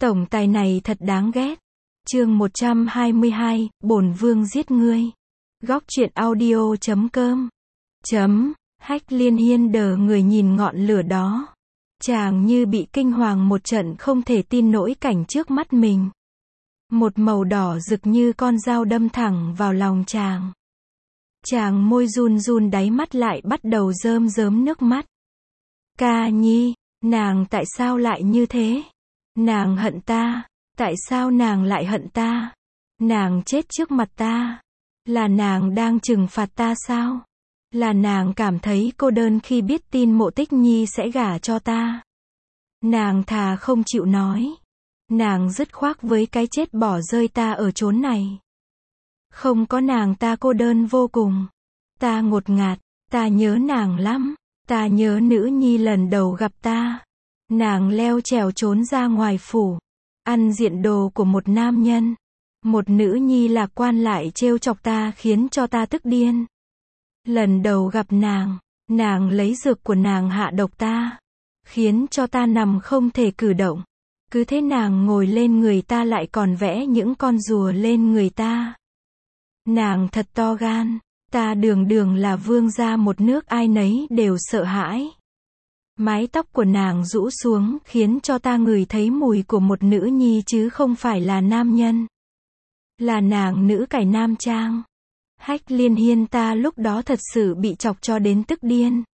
Tổng tài này thật đáng ghét. Chương 122, Bổn Vương giết ngươi. Góc truyện audio.com. Hách Liên Hiên đờ người nhìn ngọn lửa đó. Chàng như bị kinh hoàng một trận, không thể tin nổi cảnh trước mắt mình. Một màu đỏ rực như con dao đâm thẳng vào lòng chàng. Chàng môi run run, đáy mắt lại bắt đầu rơm rớm nước mắt. Ca Nhi, nàng tại sao lại như thế? Nàng hận ta. Tại sao nàng lại hận ta? Nàng chết trước mặt ta. Là nàng đang trừng phạt ta sao? Là nàng cảm thấy cô đơn khi biết tin Mộ Tích Nhi sẽ gả cho ta. Nàng thà không chịu nói. Nàng dứt khoát với cái chết bỏ rơi ta ở chốn này. Không có nàng ta cô đơn vô cùng. Ta ngột ngạt, ta nhớ nàng lắm. Ta nhớ nữ nhi lần đầu gặp ta. Nàng leo trèo trốn ra ngoài phủ, ăn diện đồ của một nam nhân. Một nữ nhi lạc quan lại trêu chọc ta, khiến cho ta tức điên. Lần đầu gặp nàng, nàng lấy dược của nàng hạ độc ta, khiến cho ta nằm không thể cử động. Cứ thế nàng ngồi lên người ta lại còn vẽ những con rùa lên người ta. Nàng thật to gan, ta đường đường là vương gia một nước, ai nấy đều sợ hãi. Mái tóc của nàng rũ xuống khiến cho ta ngửi thấy mùi của một nữ nhi chứ không phải là nam nhân. Là nàng nữ cải nam trang. Hách Liên Hiên ta lúc đó thật sự bị chọc cho đến tức điên.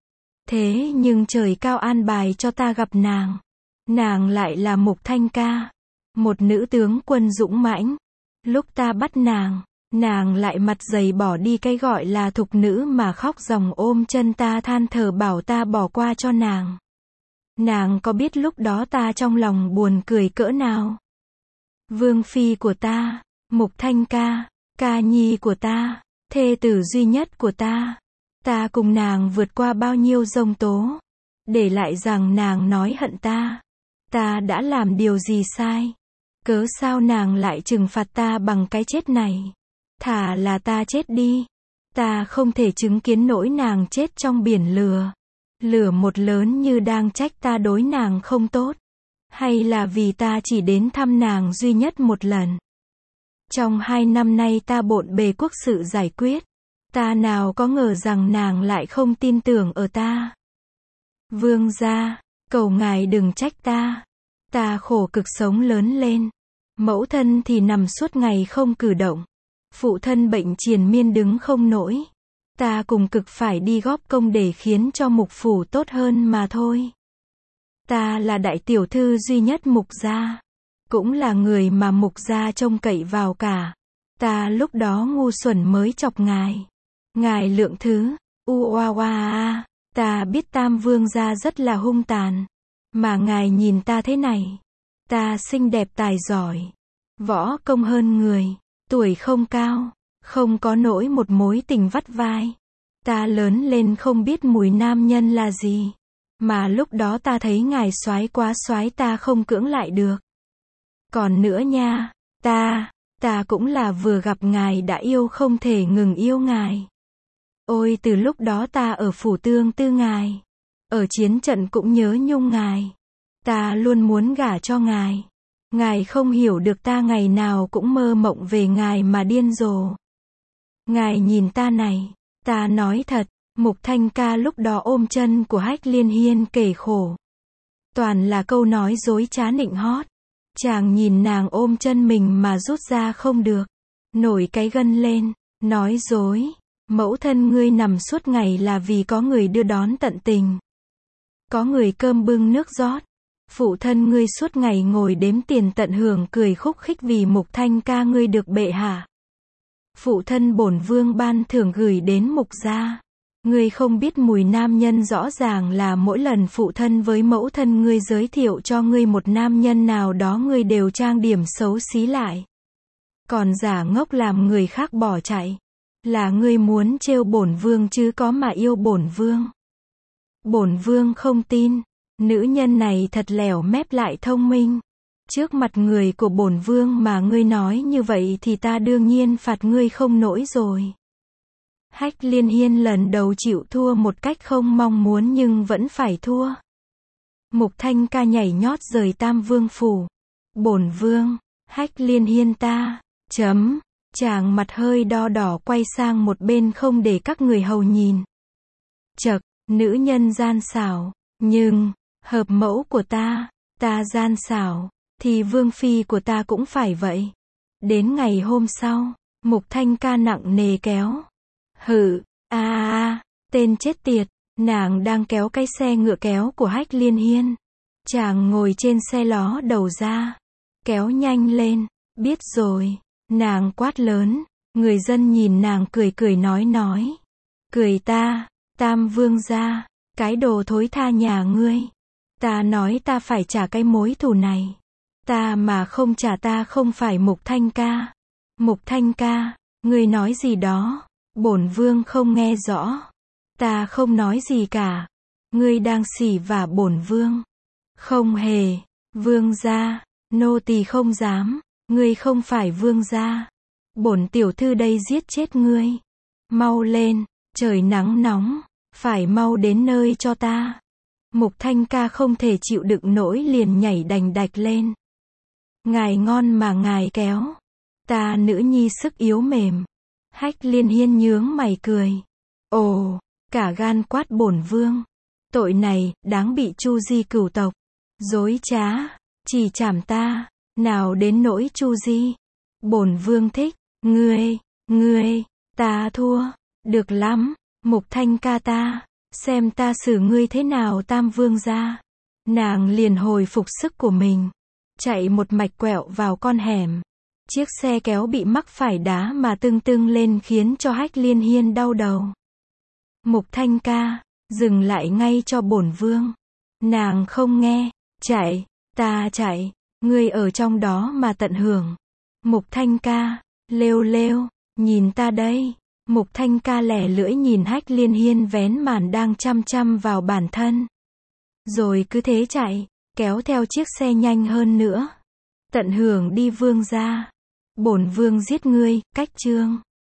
Thế nhưng trời cao an bài cho ta gặp nàng. Nàng lại là Mục Thanh Ca, một nữ tướng quân dũng mãnh. Lúc ta bắt nàng, nàng lại mặt dày bỏ đi cái gọi là thục nữ mà khóc ròng ôm chân ta, than thở bảo ta bỏ qua cho nàng. Nàng có biết lúc đó ta trong lòng buồn cười cỡ nào? Vương phi của ta, Mục Thanh Ca, ca nhi của ta, thê tử duy nhất của ta. Ta cùng nàng vượt qua bao nhiêu giông tố, để lại rằng nàng nói hận ta. Ta đã làm điều gì sai? Cớ sao nàng lại trừng phạt ta bằng cái chết này? Thà là ta chết đi. Ta không thể chứng kiến nỗi nàng chết trong biển lửa. Lửa một lớn như đang trách ta đối nàng không tốt. Hay là vì ta chỉ đến thăm nàng duy nhất một lần. Trong 2 năm nay ta bộn bề quốc sự giải quyết. Ta nào có ngờ rằng nàng lại không tin tưởng ở ta. Vương gia, cầu ngài đừng trách ta. Ta khổ cực sống lớn lên. Mẫu thân thì nằm suốt ngày không cử động. Phụ thân bệnh triền miên đứng không nổi. Ta cùng cực phải đi góp công để khiến cho Mục phủ tốt hơn mà thôi. Ta là đại tiểu thư duy nhất Mục gia. Cũng là người mà Mục gia trông cậy vào cả. Ta lúc đó ngu xuẩn mới chọc ngài. Ngài lượng thứ. Ta biết Tam Vương gia rất là hung tàn. Mà ngài nhìn ta thế này. Ta xinh đẹp tài giỏi. Võ công hơn người. Tuổi không cao. Không có nỗi một mối tình vắt vai. Ta lớn lên không biết mùi nam nhân là gì. Mà lúc đó ta thấy ngài soái quá soái, ta không cưỡng lại được. Còn nữa nha, ta cũng là vừa gặp ngài đã yêu, không thể ngừng yêu ngài. Ôi từ lúc đó ta ở phủ tương tư ngài. Ở chiến trận cũng nhớ nhung ngài. Ta luôn muốn gả cho ngài. Ngài không hiểu được, ta ngày nào cũng mơ mộng về ngài mà điên rồ. Ngài nhìn ta này, ta nói thật. Mục Thanh Ca lúc đó ôm chân của Hách Liên Hiên kể khổ. Toàn là câu nói dối trá nịnh hót. Chàng nhìn nàng ôm chân mình mà rút ra không được. Nổi cái gân lên, nói dối. Mẫu thân ngươi nằm suốt ngày là vì có người đưa đón tận tình. Có người cơm bưng nước rót. Phụ thân ngươi suốt ngày ngồi đếm tiền tận hưởng, cười khúc khích vì Mục Thanh Ca ngươi được bệ hạ. Phụ thân bổn vương ban thưởng gửi đến Mục gia. Ngươi không biết mùi nam nhân, rõ ràng là mỗi lần phụ thân với mẫu thân ngươi giới thiệu cho ngươi một nam nhân nào đó, ngươi đều trang điểm xấu xí lại. Còn giả ngốc làm người khác bỏ chạy. Là ngươi muốn trêu bổn vương chứ có mà yêu bổn vương. Bổn vương không tin. Nữ nhân này thật lẻo mép lại thông minh. Trước mặt người của bổn vương mà ngươi nói như vậy thì ta đương nhiên phạt ngươi không nổi rồi. Hách Liên Hiên lần đầu chịu thua một cách không mong muốn nhưng vẫn phải thua. Mục Thanh Ca nhảy nhót rời Tam Vương phủ. Bổn vương, Hách Liên Hiên ta, chàng mặt hơi đo đỏ quay sang một bên không để các người hầu nhìn. Chậc, nữ nhân gian xảo, nhưng, hợp mẫu của ta gian xảo, thì vương phi của ta cũng phải vậy. Đến ngày hôm sau, Mục Thanh Ca nặng nề kéo. Hự, tên chết tiệt, nàng đang kéo cái xe ngựa kéo của Hách Liên Hiên. Chàng ngồi trên xe ló đầu ra. Kéo nhanh lên, biết rồi, nàng quát lớn, người dân nhìn nàng cười cười nói. Cười ta, Tam Vương gia, cái đồ thối tha nhà ngươi. Ta nói ta phải trả cái mối thù này. Ta mà không trả ta không phải Mục Thanh Ca. Mục Thanh Ca, ngươi nói gì đó? Bổn vương không nghe rõ. Ta không nói gì cả. Ngươi đang xỉ vả bổn vương. Không hề, vương gia, nô tỳ không dám, ngươi không phải vương gia. Bổn tiểu thư đây giết chết ngươi. Mau lên, trời nắng nóng, phải mau đến nơi cho ta. Mục Thanh Ca không thể chịu đựng nổi liền nhảy đành đạch lên. Ngài ngon mà ngài kéo. Ta nữ nhi sức yếu mềm. Hách Liên Hiên nhướng mày cười. Ồ, cả gan quát bổn vương. Tội này, đáng bị Chu Di cửu tộc. Dối trá, chỉ trảm ta, nào đến nỗi Chu Di. Bổn vương thích, ngươi, ta thua. Được lắm, Mục Thanh Ca ta, xem ta xử ngươi thế nào Tam Vương gia. Nàng liền hồi phục sức của mình. Chạy một mạch quẹo vào con hẻm. Chiếc xe kéo bị mắc phải đá mà tưng lên khiến cho Hách Liên Hiên đau đầu. Mục Thanh Ca, dừng lại ngay cho bổn vương. Nàng không nghe, chạy, ta chạy, ngươi ở trong đó mà tận hưởng. Mục Thanh Ca, lêu, nhìn ta đây. Mục Thanh Ca lẻ lưỡi nhìn Hách Liên Hiên vén màn đang chăm vào bản thân. Rồi cứ thế chạy, kéo theo chiếc xe nhanh hơn nữa. Tận hưởng đi vương gia. Bổn vương giết ngươi, cách chương.